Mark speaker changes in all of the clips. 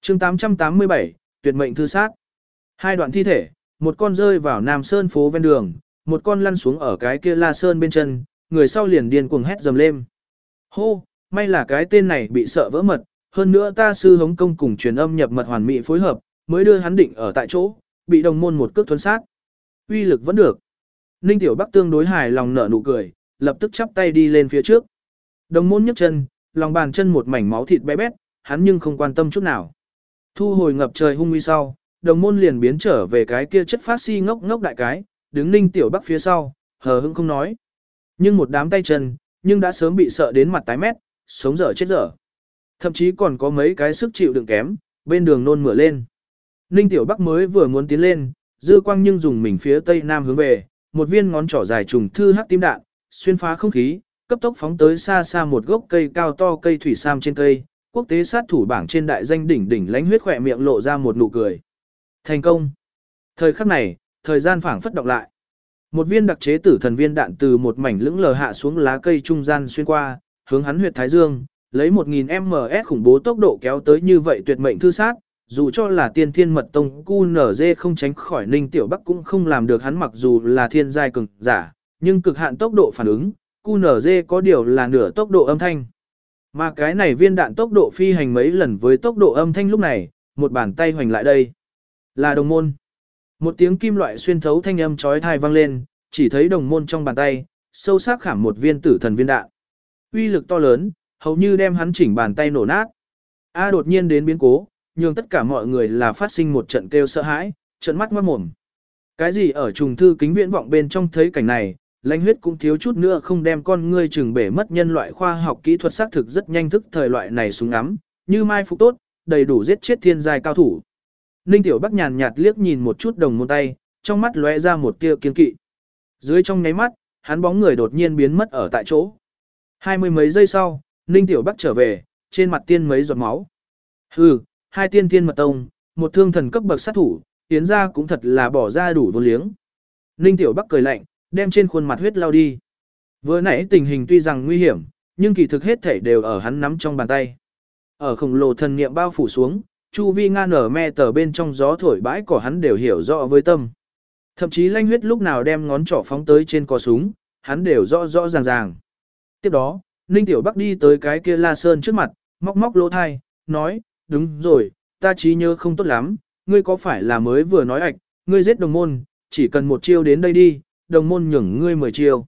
Speaker 1: chương 887, tuyệt mệnh thư sát. Hai đoạn thi thể, một con rơi vào Nam Sơn phố ven đường, một con lăn xuống ở cái kia La Sơn bên chân, người sau liền điên cuồng hét dầm lên. Hô, may là cái tên này bị sợ vỡ mật, hơn nữa ta sư hống công cùng truyền âm nhập mật hoàn mỹ phối hợp, mới đưa hắn định ở tại chỗ, bị đồng môn một cước thuấn sát. Uy lực vẫn được. Ninh Tiểu Bắc tương đối hài lòng nở nụ cười, lập tức chắp tay đi lên phía trước. Đồng môn nhấc chân, lòng bàn chân một mảnh máu thịt bé bét, hắn nhưng không quan tâm chút nào. Thu hồi ngập trời hung uy sau, đồng môn liền biến trở về cái kia chất phát si ngốc ngốc đại cái, đứng Ninh Tiểu Bắc phía sau, hờ hững không nói. Nhưng một đám tay chân, nhưng đã sớm bị sợ đến mặt tái mét, sống dở chết dở. Thậm chí còn có mấy cái sức chịu đựng kém, bên đường nôn mửa lên. Ninh Tiểu Bắc mới vừa muốn tiến lên, dư quang nhưng dùng mình phía tây nam hướng về, một viên ngón trỏ dài trùng thư hắc tím đạn, xuyên phá không khí, cấp tốc phóng tới xa xa một gốc cây cao to cây thủy sam trên cây, quốc tế sát thủ bảng trên đại danh đỉnh đỉnh lánh huyết khỏe miệng lộ ra một nụ cười. Thành công. Thời khắc này, thời gian phảng phất động lại. Một viên đặc chế tử thần viên đạn từ một mảnh lững lờ hạ xuống lá cây trung gian xuyên qua, hướng hắn huyệt thái dương, lấy 1000ms khủng bố tốc độ kéo tới như vậy tuyệt mệnh thư sát, dù cho là tiên thiên mật tông QNZ không tránh khỏi Ninh Tiểu Bắc cũng không làm được hắn, mặc dù là thiên giai cường giả, nhưng cực hạn tốc độ phản ứng, QNZ có điều là nửa tốc độ âm thanh. Mà cái này viên đạn tốc độ phi hành mấy lần với tốc độ âm thanh lúc này, một bàn tay hoành lại đây. Là đồng môn. Một tiếng kim loại xuyên thấu thanh âm chói tai vang lên, chỉ thấy đồng môn trong bàn tay, sâu sắc khảm một viên tử thần viên đạn. Uy lực to lớn, hầu như đem hắn chỉnh bàn tay nổ nát. Đột nhiên đến biến cố, nhưng tất cả mọi người là phát sinh một trận kêu sợ hãi, trận mắt ngoát mồm. Cái gì ở trùng thư kính viễn vọng bên trong thấy cảnh này, lãnh huyết cũng thiếu chút nữa không đem con ngươi chừng bể mất. Nhân loại khoa học kỹ thuật xác thực rất nhanh thức thời loại này súng ngắm, như mai phục tốt, đầy đủ giết chết thiên giai cao thủ. Ninh Tiểu Bắc nhàn nhạt liếc nhìn một chút đồng môn tay, trong mắt lóe ra một tia kiên kỵ. Dưới trong nháy mắt, hắn bóng người đột nhiên biến mất ở tại chỗ. 20 mấy giây sau, Ninh Tiểu Bắc trở về, trên mặt tiên mấy giọt máu. Hừ, hai tiên thiên mật tông, một thương thần cấp bậc sát thủ, tiến ra cũng thật là bỏ ra đủ vô liếng. Ninh Tiểu Bắc cười lạnh, đem trên khuôn mặt huyết lao đi. Vừa nãy tình hình tuy rằng nguy hiểm, nhưng kỳ thực hết thảy đều ở hắn nắm trong bàn tay. Ở khổng lồ thần niệm bao phủ xuống, chu vi ngang nở me tờ bên trong gió thổi bãi cỏ hắn đều hiểu rõ với tâm. Thậm chí lãnh huyết lúc nào đem ngón trỏ phóng tới trên cò súng, hắn đều rõ rõ ràng ràng. Tiếp đó, Ninh Tiểu Bắc đi tới cái kia La Sơn trước mặt, móc móc lỗ thai, nói, đúng rồi, ta trí nhớ không tốt lắm, ngươi có phải là mới vừa nói ạch, ngươi giết đồng môn, chỉ cần một chiêu đến đây đi, đồng môn nhường ngươi 10 chiêu.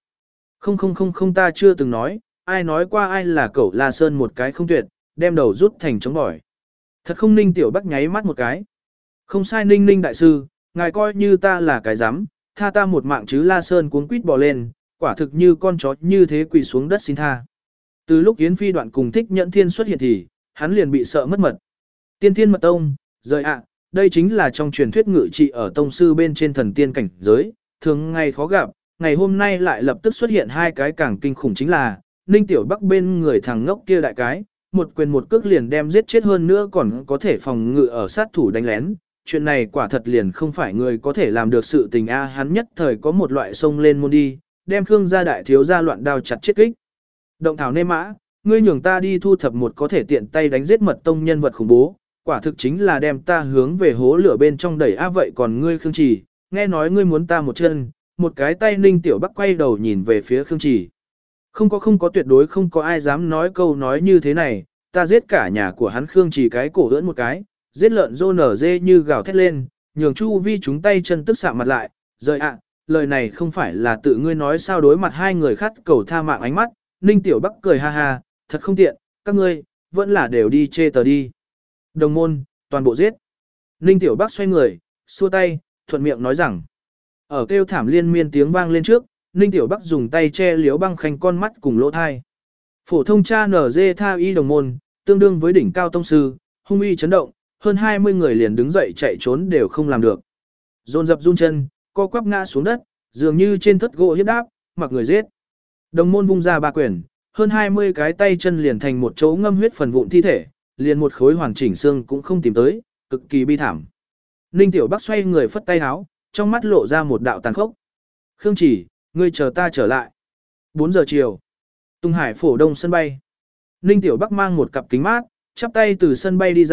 Speaker 1: Không ta chưa từng nói, ai nói qua ai là cẩu La Sơn một cái không tuyệt, đem đầu rút thành chống bỏi. Thật không? Ninh Tiểu Bắc nháy mắt một cái. Không sai Ninh đại sư, ngài coi như ta là cái rắm, tha ta một mạng chứ. La Sơn cuống quýt bò lên, quả thực như con chó như thế quỳ xuống đất xin tha. Từ lúc Yến Phi Đoạn cùng Thích Nhẫn Thiên xuất hiện thì, hắn liền bị sợ mất mật. Tiên thiên mật tông, rời ạ, đây chính là trong truyền thuyết ngự trị ở tông sư bên trên thần tiên cảnh giới, thường ngày khó gặp, ngày hôm nay lại lập tức xuất hiện hai cái càng kinh khủng, chính là Ninh Tiểu Bắc bên người thằng ngốc kia đại cái, một quyền một cước liền đem giết chết, hơn nữa còn có thể phòng ngự ở sát thủ đánh lén. Chuyện này quả thật liền không phải người có thể làm được sự tình a. Hắn nhất thời có một loại sông lên môn đi, đem Khương gia đại thiếu gia loạn đao chặt chết kích. Động thảo nê mã, ngươi nhường ta đi thu thập một có thể tiện tay đánh giết mật tông nhân vật khủng bố, quả thực chính là đem ta hướng về hố lửa bên trong đẩy a. Vậy còn ngươi Khương Trì, nghe nói ngươi muốn ta một chân, một cái tay. Ninh Tiểu Bắc quay đầu nhìn về phía Khương Trì. Không có, tuyệt đối không có ai dám nói câu nói như thế này, ta giết cả nhà của hắn. Khương Trì cái cổ ưỡn một cái, giết lợn rô nở dê như gào thét lên, nhường chu vi chúng tay chân tức sạm mặt lại, rời ạ, lời này không phải là tự ngươi nói sao? Đối mặt hai người khát cầu tha mạng ánh mắt, Ninh Tiểu Bắc cười ha ha, thật không tiện, các ngươi, vẫn là đều đi chê tờ đi. Đồng môn, toàn bộ giết. Ninh Tiểu Bắc xoay người, xua tay, thuận miệng nói rằng. Ở kêu thảm liên miên tiếng vang lên trước, Ninh Tiểu Bắc dùng tay che liếu băng khanh con mắt cùng lỗ thai. Phổ thông cha nở dê tha y đồng môn, tương đương với đỉnh cao tông sư, hung uy chấn động, hơn 20 người liền đứng dậy chạy trốn đều không làm được. Dồn dập run chân, co quắp ngã xuống đất, dường như trên thất gỗ hiếp đáp, mặc người giết. Đồng môn vung ra ba quyền, hơn 20 cái tay chân liền thành một chỗ ngâm huyết phần vụn thi thể, liền một khối hoàn chỉnh xương cũng không tìm tới, cực kỳ bi thảm. Ninh Tiểu Bắc xoay người phất tay áo, trong mắt lộ ra một đạo tàn khốc. Khương Chỉ, ngươi chờ ta trở lại. 4 giờ chiều. Tung Hải phổ đông sân bay. Ninh Tiểu Bắc mang một cặp kính mát, chắp tay từ sân bay đi ra,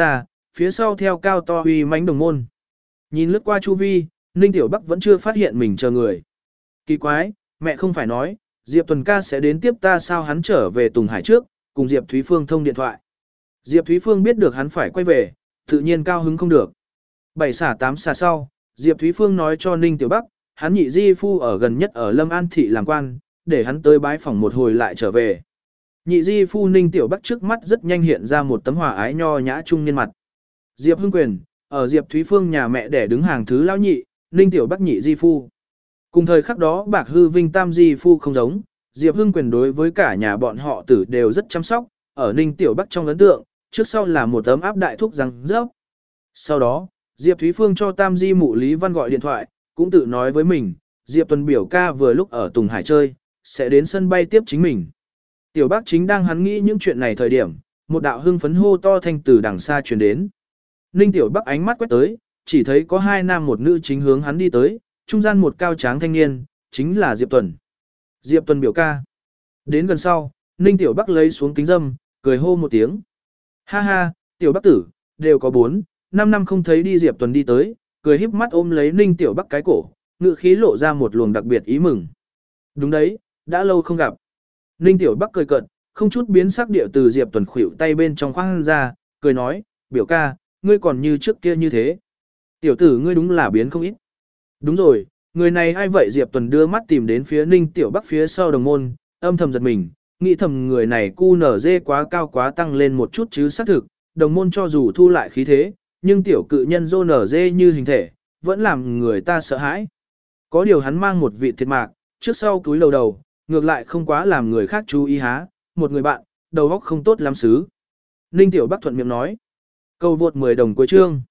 Speaker 1: phía sau theo cao to uy mãnh đồng môn. Nhìn lướt qua chu vi, Ninh Tiểu Bắc vẫn chưa phát hiện mình chờ người. Kỳ quái, mẹ không phải nói, Diệp Tuần ca sẽ đến tiếp ta sao? Hắn trở về Tùng Hải trước, cùng Diệp Thúy Phương thông điện thoại. Diệp Thúy Phương biết được hắn phải quay về, tự nhiên cao hứng không được. 7 xả 8 xả sau, Diệp Thúy Phương nói cho Ninh Tiểu Bắc, hắn nhị di phu ở gần nhất ở Lâm An Thị làm quan, để hắn tới bái phòng một hồi lại trở về. Nhị di phu Ninh Tiểu Bắc trước mắt rất nhanh hiện ra một tấm hòa ái nho nhã trung niên mặt. Diệp Hưng Quyền, ở Diệp Thúy Phương nhà mẹ để đứng hàng thứ lão nhị, Ninh Tiểu Bắc nhị di phu. Cùng thời khắc đó Bạc Hư Vinh tam di phu không giống, Diệp Hưng Quyền đối với cả nhà bọn họ tử đều rất chăm sóc, ở Ninh Tiểu Bắc trong ấn tượng, trước sau là một tấm áp đại thúc răng rớp. Sau đó, Diệp Thúy Phương cho tam di mụ Lý Văn gọi điện thoại, cũng tự nói với mình, Diệp Tuần biểu ca vừa lúc ở Tùng Hải chơi, sẽ đến sân bay tiếp chính mình. Tiểu Bắc chính đang hắn nghĩ những chuyện này thời điểm, một đạo hưng phấn hô to thanh từ đằng xa truyền đến. Ninh Tiểu Bắc ánh mắt quét tới, chỉ thấy có 2 nam một nữ chính hướng hắn đi tới, trung gian một cao tráng thanh niên, chính là Diệp Tuần. Diệp Tuần biểu ca. Đến gần sau, Ninh Tiểu Bắc lấy xuống kính dâm, cười hô một tiếng. Ha ha, Tiểu Bắc tử, đều có 4, 5 năm không thấy đi. Diệp Tuần đi tới, cười híp mắt ôm lấy Ninh Tiểu Bắc cái cổ, ngữ khí lộ ra một luồng đặc biệt ý mừng. Đúng đấy, đã lâu không gặp. Ninh Tiểu Bắc cười cợt, không chút biến sắc địa từ Diệp Tuần khuỷu tay bên trong khoang ra, cười nói, biểu ca, ngươi còn như trước kia như thế. Tiểu tử ngươi đúng là biến không ít. Đúng rồi, người này ai vậy? Diệp Tuần đưa mắt tìm đến phía Ninh Tiểu Bắc phía sau đồng môn, âm thầm giật mình, nghĩ thầm người này cu nở dê quá cao quá tăng lên một chút chứ xác thực, đồng môn cho dù thu lại khí thế, nhưng tiểu cự nhân dô nở dê như hình thể, vẫn làm người ta sợ hãi. Có điều hắn mang một vị thiệt mạc, trước sau cúi đầu đầu, ngược lại không quá làm người khác chú ý há, một người bạn, đầu óc không tốt lắm xứ. Ninh Tiểu Bắc thuận miệng nói. Câu vượt 10 đồng cuối chương.